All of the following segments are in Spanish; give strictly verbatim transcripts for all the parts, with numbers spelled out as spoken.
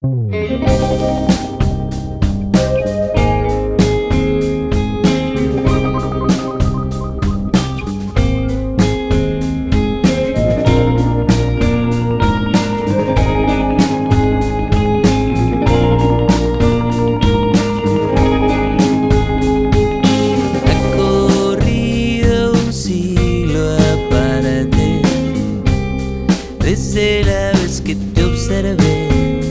Desde la vez que te observé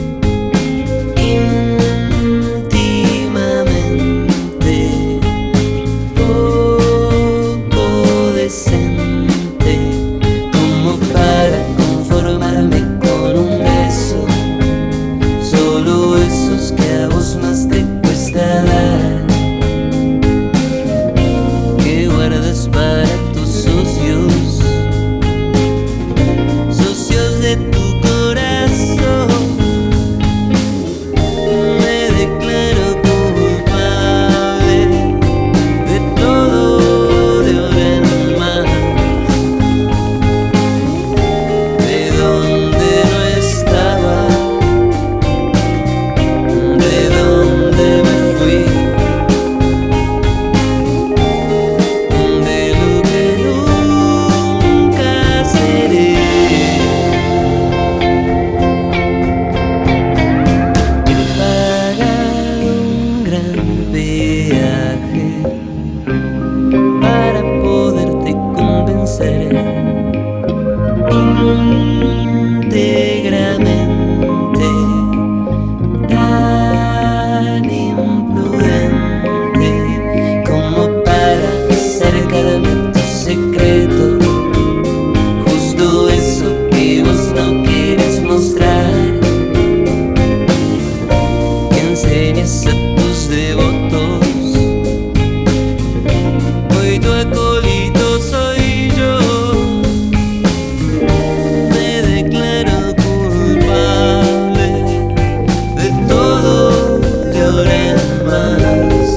íntimamente, poco decente, como para conformarme con un beso, solo esos que a vos más te cuesta dar, que guardas para tus socios, de tu corazón. Me declaro culpable de todo de ahora en más, de donde no estaba, de donde me fui, de lo que nunca seré. Para poderte convencer íntegramente, tan imprudente como para acercarme a tu secreto, justo eso que vos no quieres mostrar, que enseñas a tus devotos. Tu acolito soy yo, me declaro culpable de todo de ahora en más,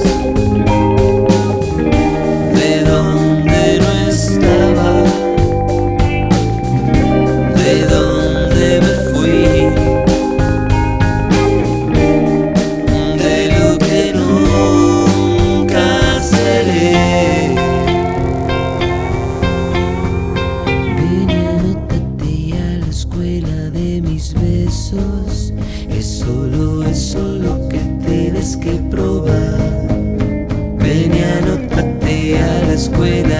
de donde no estaba, de donde me fui, de lo que nunca seré. Es solo eso lo que tienes que probar. Ven y anótate a la escuela